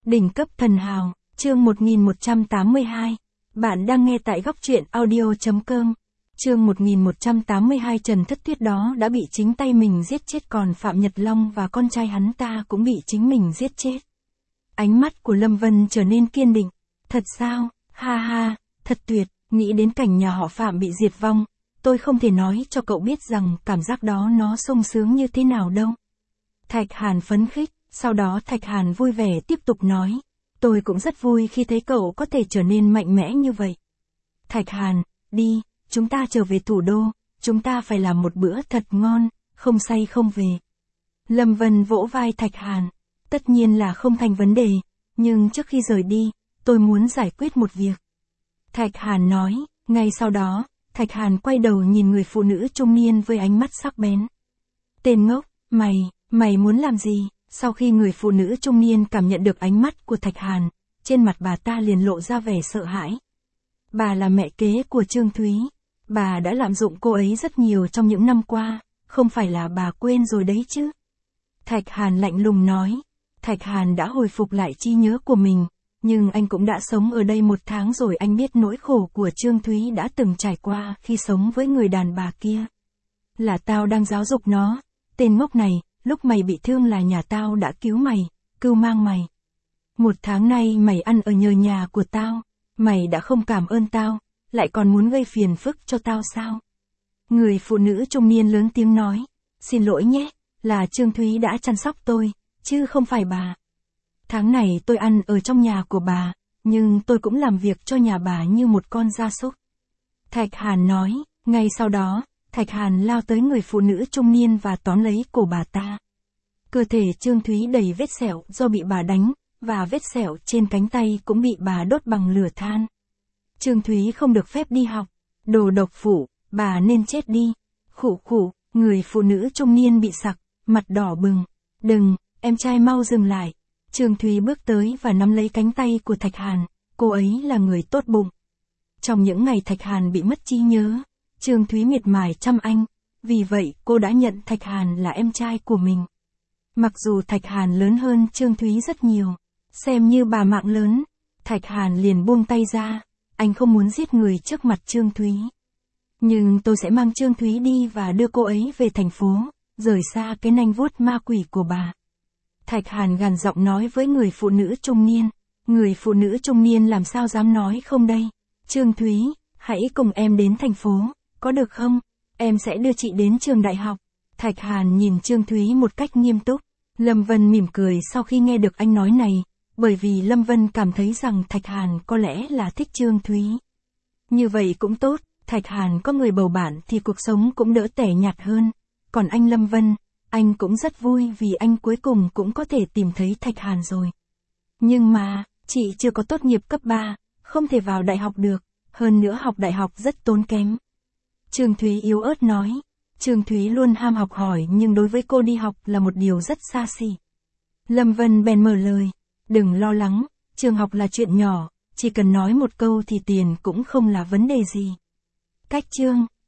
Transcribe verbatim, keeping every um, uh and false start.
Đỉnh cấp thần hào, chương một nghìn một trăm tám mươi hai. Bạn đang nghe tại góc truyện audio chấm com. Chương một nghìn một trăm tám mươi hai. Trần Thất Tuyết đó đã bị chính tay mình giết chết, còn Phạm Nhật Long và con trai hắn ta cũng bị chính mình giết chết. Ánh mắt của Lâm Vân trở nên kiên định. Thật sao, ha ha, thật tuyệt, nghĩ đến cảnh nhà họ Phạm bị diệt vong. Tôi không thể nói cho cậu biết rằng cảm giác đó nó sung sướng như thế nào đâu. Thạch Hàn phấn khích, sau đó Thạch Hàn vui vẻ tiếp tục nói. Tôi cũng rất vui khi thấy cậu có thể trở nên mạnh mẽ như vậy. Thạch Hàn, đi, chúng ta trở về thủ đô, chúng ta phải làm một bữa thật ngon, không say không về. Lâm Vân vỗ vai Thạch Hàn, tất nhiên là không thành vấn đề, nhưng trước khi rời đi, tôi muốn giải quyết một việc. Thạch Hàn nói, ngay sau đó, Thạch Hàn quay đầu nhìn người phụ nữ trung niên với ánh mắt sắc bén. Tên ngốc, mày, mày muốn làm gì? Sau khi người phụ nữ trung niên cảm nhận được ánh mắt của Thạch Hàn, trên mặt bà ta liền lộ ra vẻ sợ hãi. Bà là mẹ kế của Trương Thúy. Bà đã lạm dụng cô ấy rất nhiều trong những năm qua, không phải là bà quên rồi đấy chứ? Thạch Hàn lạnh lùng nói. Thạch Hàn đã hồi phục lại trí nhớ của mình, nhưng anh cũng đã sống ở đây một tháng rồi, anh biết nỗi khổ của Trương Thúy đã từng trải qua khi sống với người đàn bà kia. Là tao đang giáo dục nó, tên ngốc này, lúc mày bị thương là nhà tao đã cứu mày, cưu mang mày. Một tháng nay mày ăn ở nhờ nhà của tao, mày đã không cảm ơn tao, lại còn muốn gây phiền phức cho tao sao? Người phụ nữ trung niên lớn tiếng nói, xin lỗi nhé, là Trương Thúy đã chăm sóc tôi, chứ không phải bà. Tháng này tôi ăn ở trong nhà của bà, nhưng tôi cũng làm việc cho nhà bà như một con gia súc. Thạch Hàn nói, ngay sau đó, Thạch Hàn lao tới người phụ nữ trung niên và tóm lấy cổ bà ta. Cơ thể Trương Thúy đầy vết sẹo do bị bà đánh, và vết sẹo trên cánh tay cũng bị bà đốt bằng lửa than. Trương Thúy không được phép đi học, đồ độc phụ, bà nên chết đi. Khụ khụ, người phụ nữ trung niên bị sặc, mặt đỏ bừng. Đừng, em trai mau dừng lại. Trương Thúy bước tới và nắm lấy cánh tay của Thạch Hàn, cô ấy là người tốt bụng. Trong những ngày Thạch Hàn bị mất trí nhớ, Trương Thúy miệt mài chăm anh, vì vậy cô đã nhận Thạch Hàn là em trai của mình. Mặc dù Thạch Hàn lớn hơn Trương Thúy rất nhiều, xem như bà mạng lớn, Thạch Hàn liền buông tay ra, anh không muốn giết người trước mặt Trương Thúy. Nhưng tôi sẽ mang Trương Thúy đi và đưa cô ấy về thành phố, rời xa cái nanh vuốt ma quỷ của bà. Thạch Hàn gằn giọng nói với người phụ nữ trung niên. Người phụ nữ trung niên làm sao dám nói không đây? Trương Thúy, hãy cùng em đến thành phố, có được không? Em sẽ đưa chị đến trường đại học. Thạch Hàn nhìn Trương Thúy một cách nghiêm túc. Lâm Vân mỉm cười sau khi nghe được anh nói này, bởi vì Lâm Vân cảm thấy rằng Thạch Hàn có lẽ là thích Trương Thúy. Như vậy cũng tốt, Thạch Hàn có người bầu bạn thì cuộc sống cũng đỡ tẻ nhạt hơn. Còn anh Lâm Vân, anh cũng rất vui vì anh cuối cùng cũng có thể tìm thấy Thạch Hàn rồi. Nhưng mà, chị chưa có tốt nghiệp cấp ba, không thể vào đại học được, hơn nữa học đại học rất tốn kém. Trương Thúy yếu ớt nói. Trương Thúy luôn ham học hỏi nhưng đối với cô đi học là một điều rất xa xỉ. Lâm Vân bèn mở lời. Đừng lo lắng, trường học là chuyện nhỏ, chỉ cần nói một câu thì tiền cũng không là vấn đề gì. Cách chương